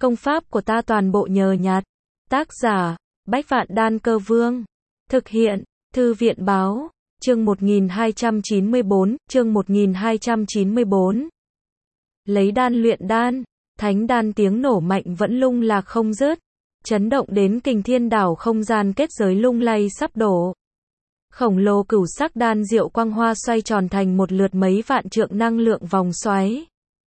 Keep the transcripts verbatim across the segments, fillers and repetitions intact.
Công pháp của ta toàn bộ nhờ nhặt. Tác giả, Bách Vạn Đan Cơ Vương. Thực hiện, Thư viện báo, chương một nghìn hai trăm chín mươi bốn, chương một nghìn hai trăm chín mươi bốn. Lấy đan luyện đan, thánh đan tiếng nổ mạnh vẫn lung lạc không dứt, chấn động đến kình thiên đảo không gian kết giới lung lay sắp đổ. Khổng lồ cửu sắc đan diệu quang hoa xoay tròn thành một lượt mấy vạn trượng năng lượng vòng xoáy.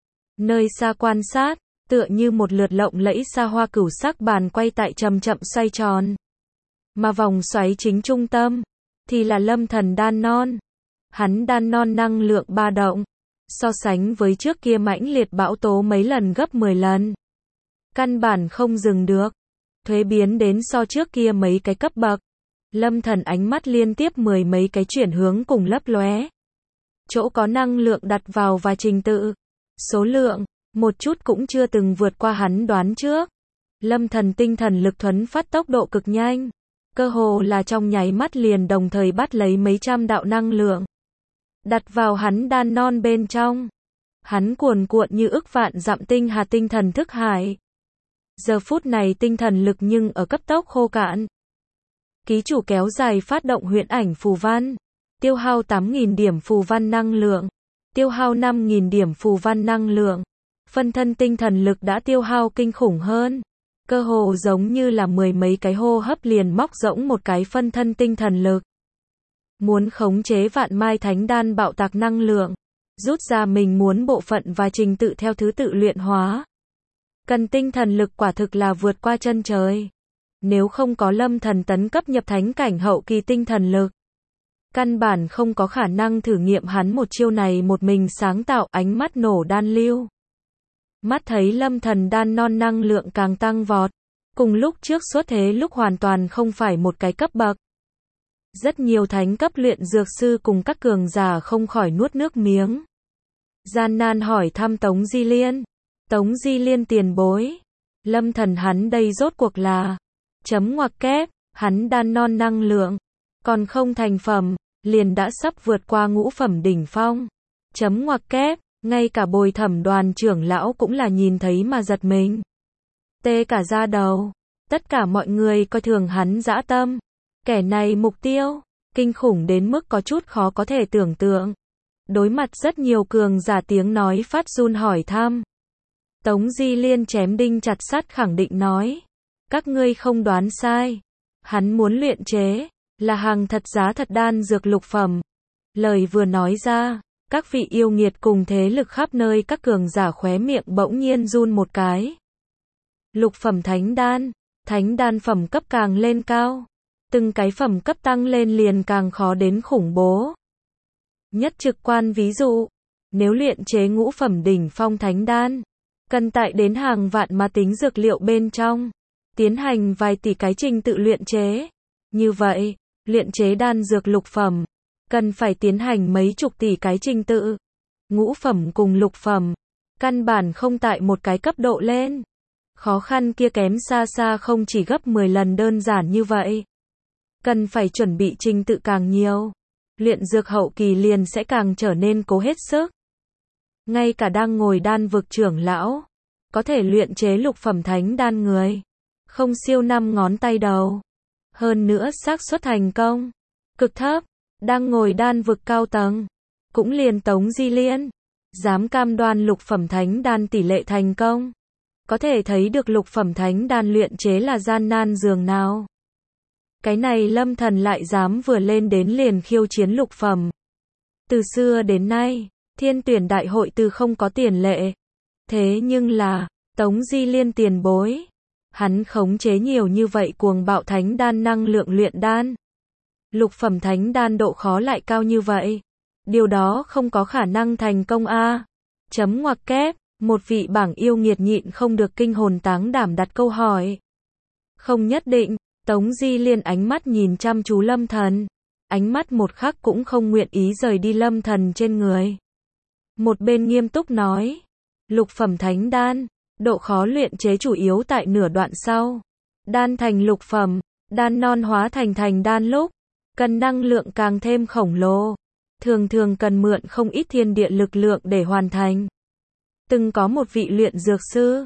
Nơi xa quan sát, tựa như một lượt lộng lẫy xa hoa cửu sắc bàn quay tại chậm chậm xoay tròn. Mà vòng xoáy chính trung tâm, thì là Lâm Thần đan non. Hắn đan non năng lượng ba động, so sánh với trước kia mãnh liệt bão tố mấy lần gấp mười lần. Căn bản không dừng được, thuế biến đến so trước kia mấy cái cấp bậc. Lâm Thần ánh mắt liên tiếp mười mấy cái chuyển hướng cùng lấp lóe. Chỗ có năng lượng đặt vào và trình tự, số lượng, một chút cũng chưa từng vượt qua hắn đoán trước. Lâm Thần tinh thần lực thuấn phát tốc độ cực nhanh, cơ hồ là trong nháy mắt liền đồng thời bắt lấy mấy trăm đạo năng lượng, đặt vào hắn đan non bên trong. Hắn cuồn cuộn như ức vạn dặm tinh hà tinh thần thức hải. Giờ phút này tinh thần lực nhưng ở cấp tốc khô cạn. Ký chủ kéo dài phát động huyễn ảnh phù văn, tiêu hao tám nghìn điểm phù văn năng lượng, tiêu hao năm nghìn điểm phù văn năng lượng. Phân thân tinh thần lực đã tiêu hao kinh khủng hơn, cơ hồ giống như là mười mấy cái hô hấp liền móc rỗng một cái phân thân tinh thần lực. Muốn khống chế vạn mai thánh đan bạo tạc năng lượng, rút ra mình muốn bộ phận và trình tự theo thứ tự luyện hóa. Cần tinh thần lực quả thực là vượt qua chân trời. Nếu không có Lâm Thần tấn cấp nhập thánh cảnh hậu kỳ tinh thần lực, căn bản không có khả năng thử nghiệm hắn một chiêu này một mình sáng tạo. Ánh mắt nổ đan lưu. Mắt thấy Lâm Thần đan non năng lượng càng tăng vọt, cùng lúc trước xuất thế lúc hoàn toàn không phải một cái cấp bậc. Rất nhiều thánh cấp luyện dược sư cùng các cường giả không khỏi nuốt nước miếng. Gian nan hỏi thăm Tống Di Liên. Tống Di Liên tiền bối, Lâm Thần hắn đây rốt cuộc là chấm ngoặc kép, hắn đan non năng lượng, còn không thành phẩm, liền đã sắp vượt qua ngũ phẩm đỉnh phong. Chấm ngoặc kép, ngay cả Bồi Thẩm đoàn trưởng lão cũng là nhìn thấy mà giật mình. Tê cả da đầu, tất cả mọi người coi thường hắn dã tâm. Kẻ này mục tiêu, kinh khủng đến mức có chút khó có thể tưởng tượng. Đối mặt rất nhiều cường giả tiếng nói phát run hỏi thăm. Tống Di Liên chém đinh chặt sắt khẳng định nói. Các ngươi không đoán sai. Hắn muốn luyện chế, là hàng thật giá thật đan dược lục phẩm. Lời vừa nói ra, các vị yêu nghiệt cùng thế lực khắp nơi các cường giả khóe miệng bỗng nhiên run một cái. Lục phẩm thánh đan, thánh đan phẩm cấp càng lên cao. Từng cái phẩm cấp tăng lên liền càng khó đến khủng bố. Nhất trực quan ví dụ, nếu luyện chế ngũ phẩm đỉnh phong thánh đan, cần tại đến hàng vạn mà tính dược liệu bên trong, tiến hành vài tỷ cái trình tự luyện chế. Như vậy, luyện chế đan dược lục phẩm, cần phải tiến hành mấy chục tỷ cái trình tự. Ngũ phẩm cùng lục phẩm, căn bản không tại một cái cấp độ lên. Khó khăn kia kém xa xa không chỉ gấp mười lần đơn giản như vậy. Cần phải chuẩn bị trình tự càng nhiều. Luyện dược hậu kỳ liền sẽ càng trở nên cố hết sức. Ngay cả đang ngồi đan vực trưởng lão, có thể luyện chế lục phẩm thánh đan người, không siêu năm ngón tay đầu. Hơn nữa xác suất thành công cực thấp. Đang ngồi đan vực cao tầng, cũng liền Tống Di Liên, dám cam đoan lục phẩm thánh đan tỷ lệ thành công. Có thể thấy được lục phẩm thánh đan luyện chế là gian nan dường nào. Cái này Lâm Thần lại dám vừa lên đến liền khiêu chiến lục phẩm. Từ xưa đến nay, thiên tuyển đại hội từ không có tiền lệ. Thế nhưng là, Tống Di Liên tiền bối, hắn khống chế nhiều như vậy cuồng bạo thánh đan năng lượng luyện đan. Lục phẩm thánh đan độ khó lại cao như vậy. Điều đó không có khả năng thành công a. Chấm ngoặc kép, một vị bảng yêu nghiệt nhịn không được kinh hồn táng đảm đặt câu hỏi. Không nhất định. Tống Di Liên ánh mắt nhìn chăm chú Lâm Thần, ánh mắt một khắc cũng không nguyện ý rời đi Lâm Thần trên người. Một bên nghiêm túc nói, lục phẩm thánh đan, độ khó luyện chế chủ yếu tại nửa đoạn sau. Đan thành lục phẩm, đan non hóa thành thành đan lúc, cần năng lượng càng thêm khổng lồ, thường thường cần mượn không ít thiên địa lực lượng để hoàn thành. Từng có một vị luyện dược sư,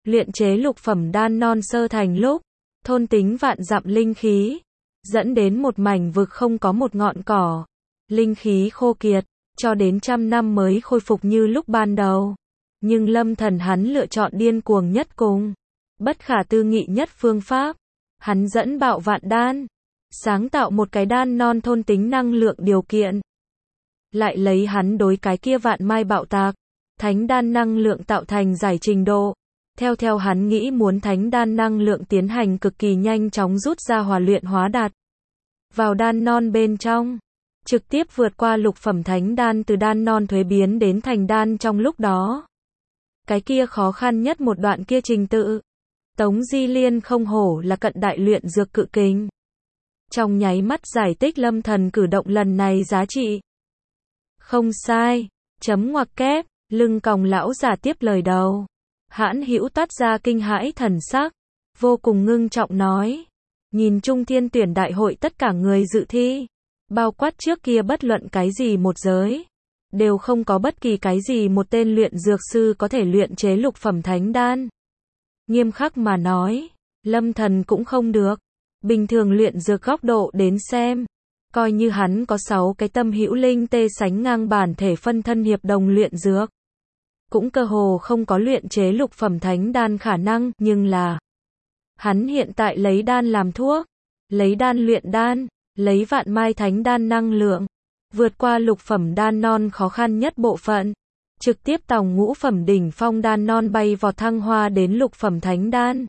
luyện chế lục phẩm đan non sơ thành lúc, thôn tính vạn dặm linh khí, dẫn đến một mảnh vực không có một ngọn cỏ, linh khí khô kiệt, cho đến trăm năm mới khôi phục như lúc ban đầu. Nhưng Lâm Thần hắn lựa chọn điên cuồng nhất cùng, bất khả tư nghị nhất phương pháp. Hắn dẫn bạo vạn đan, sáng tạo một cái đan non thôn tính năng lượng điều kiện. Lại lấy hắn đối cái kia vạn mai bạo tạc, thánh đan năng lượng tạo thành giải trình độ. Theo theo hắn nghĩ muốn thánh đan năng lượng tiến hành cực kỳ nhanh chóng rút ra hòa luyện hóa đạt vào đan non bên trong, trực tiếp vượt qua lục phẩm thánh đan từ đan non thuế biến đến thành đan trong lúc đó. Cái kia khó khăn nhất một đoạn kia trình tự. Tống Di Liên không hổ là cận đại luyện dược cự kình. Trong nháy mắt giải thích Lâm Thần cử động lần này giá trị. Không sai, chấm ngoặc kép, lưng còng lão giả tiếp lời đầu. Hãn Hữu toát ra kinh hãi thần sắc, vô cùng ngưng trọng nói. Nhìn chung thiên tuyển đại hội tất cả người dự thi, bao quát trước kia bất luận cái gì một giới, đều không có bất kỳ cái gì một tên luyện dược sư có thể luyện chế lục phẩm thánh đan. Nghiêm khắc mà nói, Lâm Thần cũng không được. Bình thường luyện dược góc độ đến xem, coi như hắn có sáu cái tâm hữu linh tê sánh ngang bản thể phân thân hiệp đồng luyện dược, cũng cơ hồ không có luyện chế lục phẩm thánh đan khả năng, nhưng là hắn hiện tại lấy đan làm thuốc, lấy đan luyện đan, lấy vạn mai thánh đan năng lượng, vượt qua lục phẩm đan non khó khăn nhất bộ phận, trực tiếp tòng ngũ phẩm đỉnh phong đan non bay vọt thăng hoa đến lục phẩm thánh đan.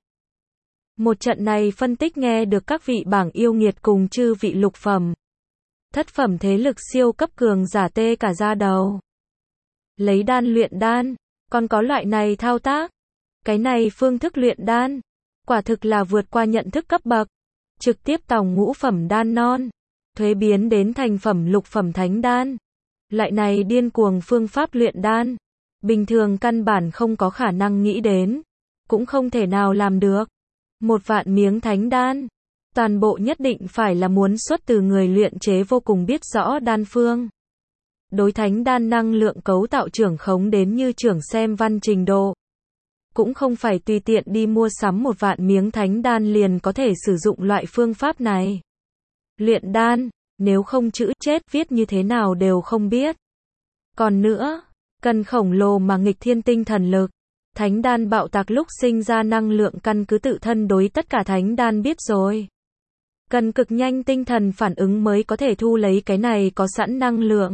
Một trận này phân tích nghe được các vị bảng yêu nghiệt cùng chư vị lục phẩm, thất phẩm thế lực siêu cấp cường giả tê cả da đầu. Lấy đan luyện đan, còn có loại này thao tác. Cái này phương thức luyện đan, quả thực là vượt qua nhận thức cấp bậc, trực tiếp tòng ngũ phẩm đan non, thuế biến đến thành phẩm lục phẩm thánh đan. Loại này điên cuồng phương pháp luyện đan, bình thường căn bản không có khả năng nghĩ đến, cũng không thể nào làm được. Một vạn miếng thánh đan, toàn bộ nhất định phải là muốn xuất từ người luyện chế vô cùng biết rõ đan phương. Đối thánh đan năng lượng cấu tạo trưởng khống đến như trưởng xem văn trình độ. Cũng không phải tùy tiện đi mua sắm một vạn miếng thánh đan liền có thể sử dụng loại phương pháp này. Luyện đan, nếu không chữ chết viết như thế nào đều không biết. Còn nữa, cần khổng lồ mà nghịch thiên tinh thần lực. Thánh đan bạo tạc lúc sinh ra năng lượng căn cứ tự thân đối tất cả thánh đan biết rồi. Cần cực nhanh tinh thần phản ứng mới có thể thu lấy cái này có sẵn năng lượng.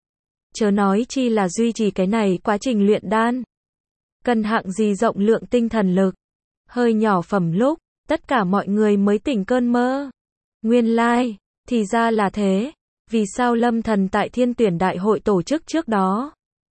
Chớ nói chi là duy trì cái này quá trình luyện đan. Cần hạng gì rộng lượng tinh thần lực. Hơi nhỏ phẩm lúc, tất cả mọi người mới tỉnh cơn mơ. Nguyên lai, like, thì ra là thế. Vì sao Lâm Thần tại thiên tuyển đại hội tổ chức trước đó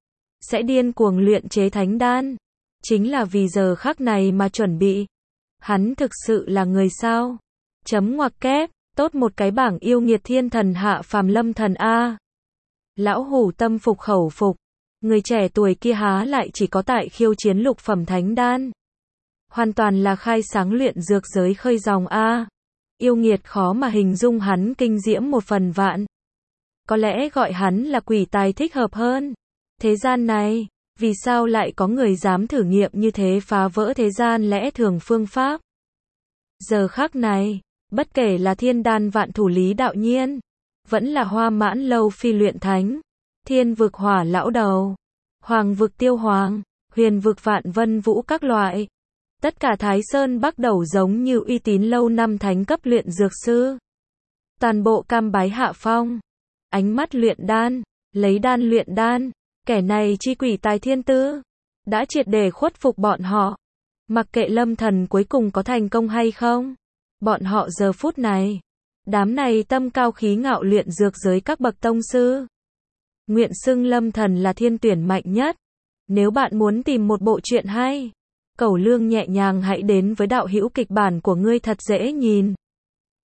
sẽ điên cuồng luyện chế thánh đan? Chính là vì giờ khắc này mà chuẩn bị. Hắn thực sự là người sao? Chấm ngoặc kép, tốt một cái bảng yêu nghiệt thiên thần hạ phàm Lâm Thần A. Lão hủ tâm phục khẩu phục. Người trẻ tuổi kia há lại chỉ có tại khiêu chiến lục phẩm thánh đan. Hoàn toàn là khai sáng luyện dược giới khơi dòng A. Yêu nghiệt khó mà hình dung hắn kinh diễm một phần vạn. Có lẽ gọi hắn là quỷ tài thích hợp hơn. Thế gian này, vì sao lại có người dám thử nghiệm như thế phá vỡ thế gian lẽ thường phương pháp? Giờ khắc này, bất kể là thiên đan vạn thủ Lý Đạo Nhiên, vẫn là Hoa Mãn Lâu phi luyện thánh, thiên vực hỏa lão đầu, hoàng vực tiêu hoàng, huyền vực vạn vân vũ các loại. Tất cả Thái Sơn Bắc đầu giống như uy tín lâu năm thánh cấp luyện dược sư. Toàn bộ cam bái hạ phong. Ánh mắt luyện đan, lấy đan luyện đan. Kẻ này chi quỷ tài thiên tư, đã triệt để khuất phục bọn họ. Mặc kệ Lâm Thần cuối cùng có thành công hay không, bọn họ giờ phút này, đám này tâm cao khí ngạo luyện dược giới các bậc tông sư, nguyện xưng Lâm Thần là thiên tuyển mạnh nhất. Nếu bạn muốn tìm một bộ truyện hay, cẩu lương nhẹ nhàng hãy đến với đạo hữu kịch bản của ngươi thật dễ nhìn.